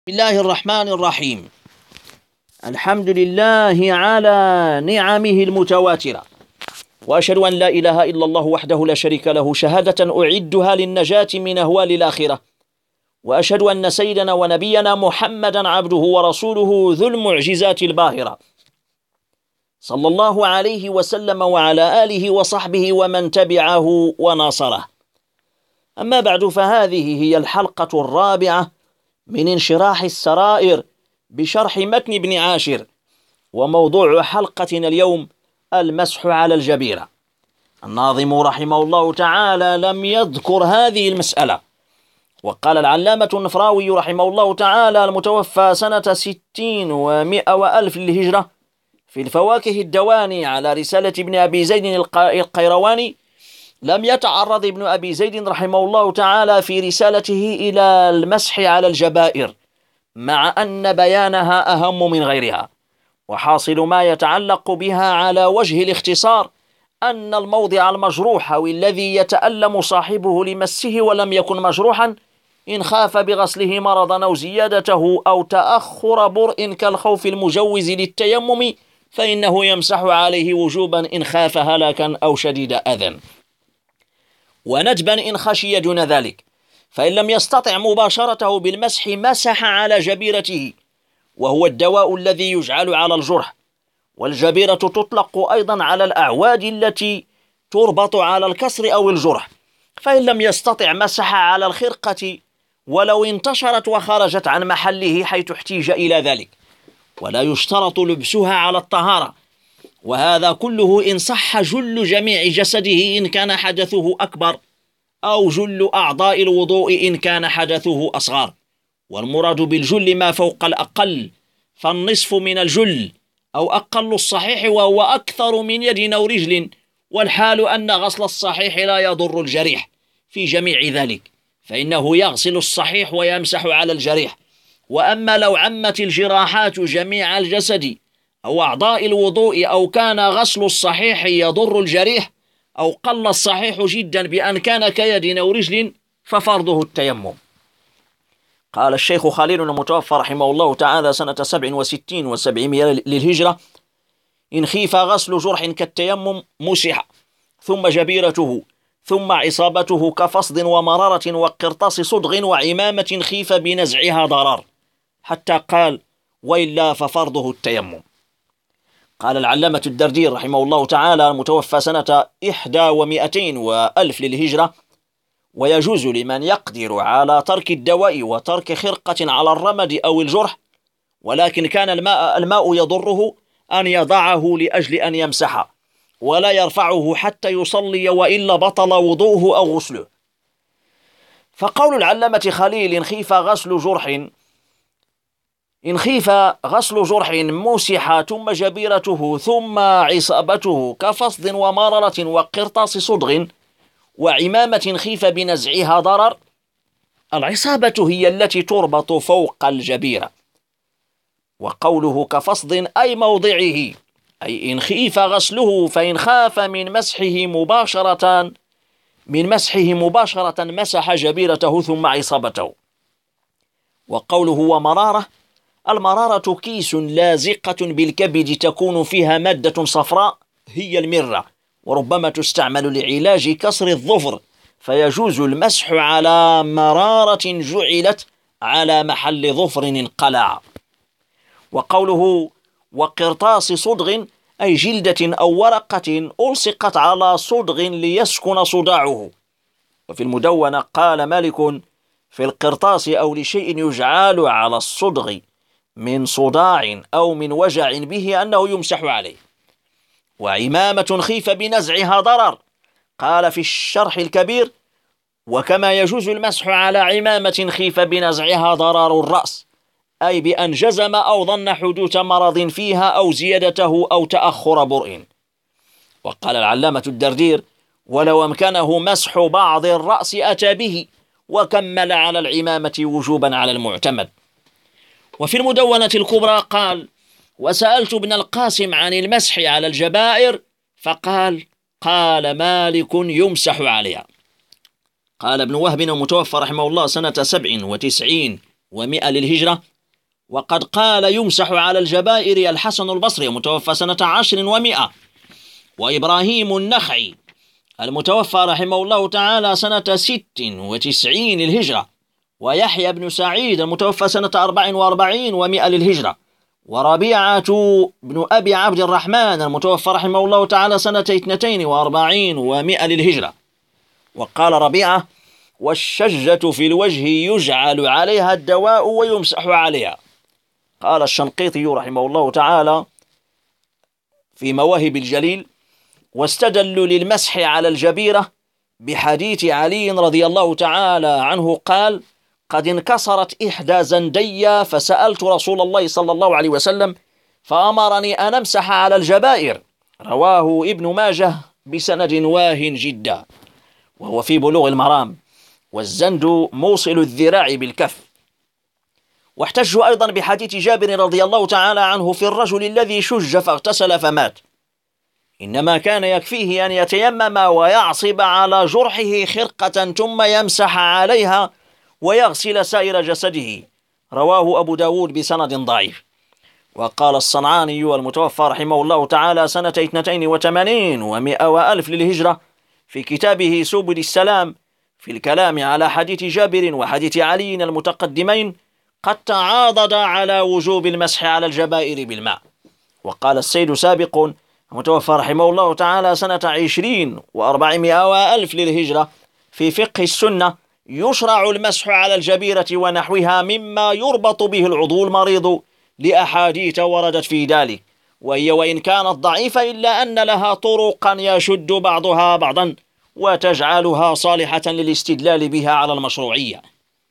بسم الله الرحمن الرحيم. الحمد لله على نعمه المتواترة، وأشهد أن لا إله إلا الله وحده لا شريك له شهادة أعدها للنجاة من أهوال الآخرة، وأشهد أن سيدنا ونبينا محمدا عبده ورسوله ذو المعجزات الباهرة، صلى الله عليه وسلم وعلى آله وصحبه ومن تبعه وناصره. أما بعد، فهذه هي الحلقة الرابعة من انشراح السرائر بشرح متن ابن عاشر، وموضوع حلقتنا اليوم المسح على الجبيرة. الناظم رحمه الله تعالى لم يذكر هذه المسألة، وقال العلامة النفراوي رحمه الله تعالى المتوفى سنة 60 و100 وألف للهجرة في الفواكه الدواني على رسالة ابن أبي زيد القيرواني: لم يتعرض ابن أبي زيد رحمه الله تعالى في رسالته إلى المسح على الجبائر، مع أن بيانها أهم من غيرها. وحاصل ما يتعلق بها على وجه الاختصار أن الموضع المجروح والذي يتألم صاحبه لمسه ولم يكن مجروحا، إن خاف بغسله مرضا أو زيادته أو تأخر برء كالخوف المجوز للتيمم، فإنه يمسح عليه وجوبا إن خاف هلاكا أو شديد أذى، وندبا إن خشي دون ذلك. فإن لم يستطع مباشرته بالمسح مسح على جبيرته، وهو الدواء الذي يجعل على الجرح. والجبيرة تطلق أيضا على الأعواد التي تربط على الكسر أو الجرح. فإن لم يستطع مسح على الخرقة ولو انتشرت وخرجت عن محله حيث احتيج إلى ذلك، ولا يشترط لبسها على الطهارة، وهذا كله إن صح جل جميع جسده إن كان حدثه أكبر، أو جل أعضاء الوضوء إن كان حدثه أصغر. والمراد بالجل ما فوق الأقل، فالنصف من الجل أو أقل الصحيح وهو أكثر من يد أو رجل، والحال أن غسل الصحيح لا يضر الجريح في جميع ذلك، فإنه يغسل الصحيح ويمسح على الجريح. وأما لو عمت الجراحات جميع الجسد أو أعضاء الوضوء، أو كان غسل الصحيح يضر الجريح، أو قل الصحيح جدا بأن كان كيد أو رجل، ففرضه التيمم. قال الشيخ خليل المتوفى رحمه الله تعالى سنة 67 و700 للهجرة: إن خيف غسل جرح كالتيمم مسح، ثم جبيرته، ثم عصابته كفصد ومرارة وقرطاس صدغ وعمامة خيف بنزعها ضرر، حتى قال: وإلا ففرضه التيمم. قال العلامة الدردير رحمه الله تعالى المتوفى سنة 21 وألف للهجرة: ويجوز لمن يقدر على ترك الدواء وترك خرقة على الرمد أو الجرح، ولكن كان الماء يضره، أن يضعه لأجل أن يمسح، ولا يرفعه حتى يصلي، وإلا بطل وضوءه أو غسله. فقول العلامة خليل: إن خيف غسل جرح مسح، ثم جبيرته، ثم عصابته كفصد ومررة وقرطاس صدغ وعمامة خيف بنزعها ضرر. العصابة هي التي تربط فوق الجبيرة، وقوله كفصد أي موضعه، أي إن خيف غسله، فإن خاف من مسحه مباشرة مسح جبيرته ثم عصابته. وقوله ومرارة، المرارة كيس لازقة بالكبد تكون فيها مادة صفراء هي المرة، وربما تستعمل لعلاج كسر الظفر، فيجوز المسح على مرارة جعلت على محل ظفر انقلع. وقوله وقرطاس صدغ أي جلدة أو ورقة ألصقت على صدغ ليسكن صداعه. وفي المدونة قال مالك: في القرطاس أو لشيء يجعل على الصدغ من صداع أو من وجع به أنه يمسح عليه. وعمامة خيف بنزعها ضرر، قال في الشرح الكبير: وكما يجوز المسح على عمامة خيف بنزعها ضرر الرأس، أي بأن جزم أو ظن حدوث مرض فيها أو زيادته أو تأخر برء. وقال العلامة الدردير: ولو أمكنه مسح بعض الرأس أتى به، وكمل على العمامة وجوبا على المعتمد. وفي المدونة الكبرى قال: وسألت ابن القاسم عن المسح على الجبائر، فقال: قال مالك يمسح عليها. قال ابن وهب المتوفى رحمه الله سنة 97 و100 للهجرة: وقد قال يمسح على الجبائر الحسن البصري المتوفى سنة 10 و100، وإبراهيم النخعي المتوفى رحمه الله تعالى سنة 96 للهجرة، ويحيى بن سعيد المتوفى سنة 44 و100 للهجرة، وربيعة بن أبي عبد الرحمن المتوفى رحمه الله تعالى سنة 42 و100 للهجرة. وقال ربيعة: والشجة في الوجه يجعل عليها الدواء ويمسح عليها. قال الشنقيطي رحمه الله تعالى في مواهب الجليل: واستدلوا للمسح على الجبيرة بحديث علي رضي الله تعالى عنه قال: قد انكسرت إحدى زندي فسألت رسول الله صلى الله عليه وسلم فأمرني أن أمسح على الجبائر. رواه ابن ماجه بسند واه جدا، وهو في بلوغ المرام. والزند موصل الذراع بالكف. واحتجوا أيضا بحديث جابر رضي الله تعالى عنه في الرجل الذي شج فاغتسل فمات، إنما كان يكفيه أن يتيمم ويعصب على جرحه خرقة ثم يمسح عليها ويغسل سائر جسده. رواه أبو داود بسند ضعيف. وقال الصنعاني المتوفى رحمه الله تعالى سنة 82 و100 وألف للهجرة في كتابه سبل السلام في الكلام على حديث جابر وحديث علي المتقدمين: قد تعاضد على وجوب المسح على الجبائر بالماء. وقال السيد سابق المتوفى رحمه الله تعالى سنة 20 و400 وألف للهجرة في فقه السنة: يشرع المسح على الجبيرة ونحوها مما يربط به العضو المريض لأحاديث وردت في ذلك، وهي وإن كانت ضعيفة إلا أن لها طرقا يشد بعضها بعضا وتجعلها صالحة للاستدلال بها على المشروعية.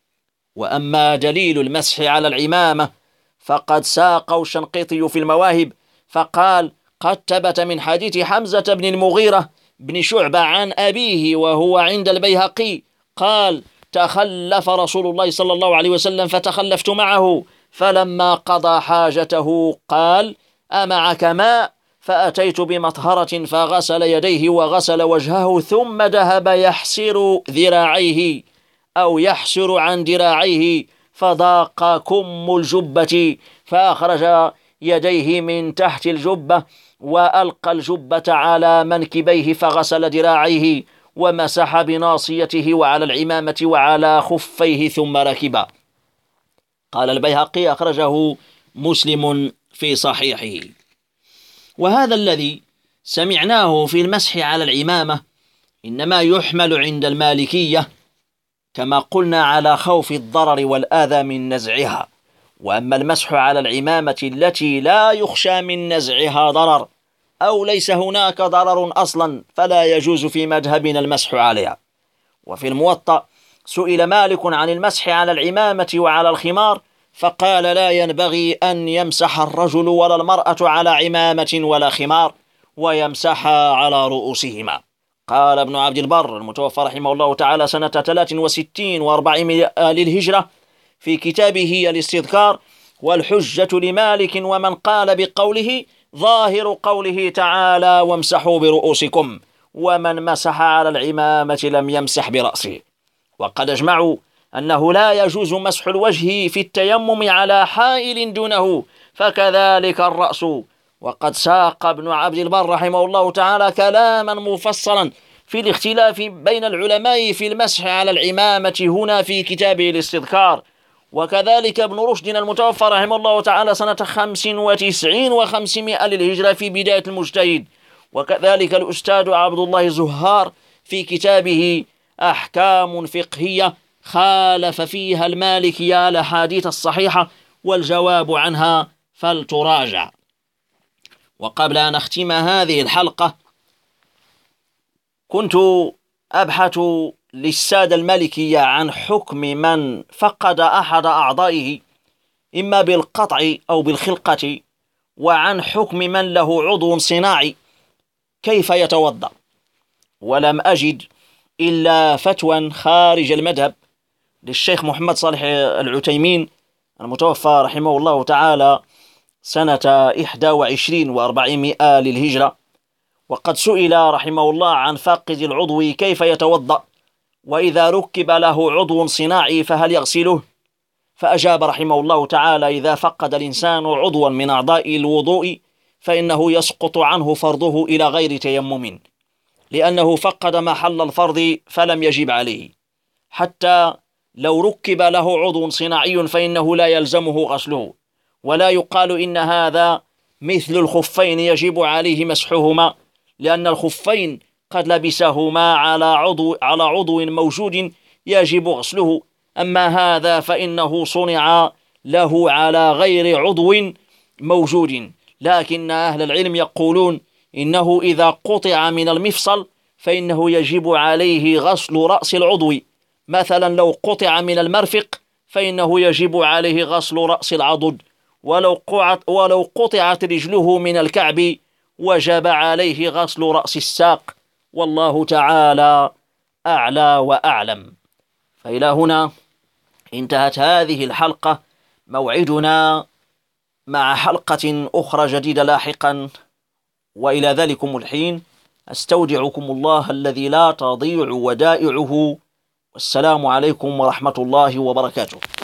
وأما دليل المسح على العمامة فقد ساقه الشنقيطي في المواهب فقال: قد ثبت من حديث حمزة بن المغيرة بن شعبة عن أبيه وهو عند البيهقي قال: تخلف رسول الله صلى الله عليه وسلم فتخلفت معه، فلما قضى حاجته قال: أمعك ماء؟ فأتيت بمطهرة فغسل يديه وغسل وجهه ثم ذهب يحسر ذراعيه أو يحسر عن ذراعيه فضاق كم الجبة فأخرج يديه من تحت الجبة وألقى الجبة على منكبيه فغسل ذراعيه ومسح بناصيته وعلى العمامة وعلى خفيه ثم ركب. قال البيهقي: أخرجه مسلم في صحيحه. وهذا الذي سمعناه في المسح على العمامة إنما يحمل عند المالكية كما قلنا على خوف الضرر والآذى من نزعها. وأما المسح على العمامة التي لا يخشى من نزعها ضرر أو ليس هناك ضرر أصلا فلا يجوز في مذهبنا المسح عليها. وفي الموطأ سئل مالك عن المسح على العمامة وعلى الخمار فقال: لا ينبغي أن يمسح الرجل ولا المرأة على عمامة ولا خمار ويمسحها على رؤوسهما. قال ابن عبد البر المتوفى رحمه الله تعالى سنة 63 و400 للهجرة في كتابه الاستذكار: والحجة لمالك ومن قال بقوله ظاهر قوله تعالى: وامسحوا برؤوسكم، ومن مسح على العمامة لم يمسح برأسه. وقد اجمعوا أنه لا يجوز مسح الوجه في التيمم على حائل دونه، فكذلك الرأس. وقد ساق ابن عبد البر رحمه الله تعالى كلاما مفصلا في الاختلاف بين العلماء في المسح على العمامة هنا في كتابه الاستذكار. وكذلك ابن رشد المتوفى رحمه الله تعالى سنة 95 و500 للهجرة في بداية المجتهد. وكذلك الأستاذ عبد الله زهار في كتابه أحكام فقهية خالف فيها المالكية الأحاديث الصحيحة والجواب عنها فلتراجع. وقبل أن أختم هذه الحلقة كنت أبحث للسادة المالكية عن حكم من فقد أحد أعضائه إما بالقطع أو بالخلقة، وعن حكم من له عضو صناعي كيف يتوضأ، ولم أجد إلا فتوى خارج المذهب للشيخ محمد صالح العتيمين المتوفى رحمه الله تعالى سنة 21 و400 للهجرة. وقد سئل رحمه الله عن فاقد العضو كيف يتوضأ، وإذا ركب له عضو صناعي فهل يغسله؟ فأجاب رحمه الله تعالى: إذا فقد الإنسان عضوا من أعضاء الوضوء فإنه يسقط عنه فرضه إلى غير تيمم، لأنه فقد محل الفرض فلم يجب عليه. حتى لو ركب له عضو صناعي فإنه لا يلزمه غسله، ولا يقال إن هذا مثل الخفين يجب عليه مسحهما، لأن الخفين قد لبسهما على عضو موجود يجب غسله، أما هذا فإنه صنع له على غير عضو موجود. لكن أهل العلم يقولون إنه إذا قطع من المفصل فإنه يجب عليه غسل رأس العضو، مثلا لو قطع من المرفق فإنه يجب عليه غسل رأس العضد، ولو قطعت رجله من الكعب وجب عليه غسل رأس الساق، والله تعالى أعلى وأعلم. فإلى هنا انتهت هذه الحلقة، موعدنا مع حلقة أخرى جديدة لاحقا، وإلى ذلكم الحين أستودعكم الله الذي لا تضيع ودائعه، والسلام عليكم ورحمة الله وبركاته.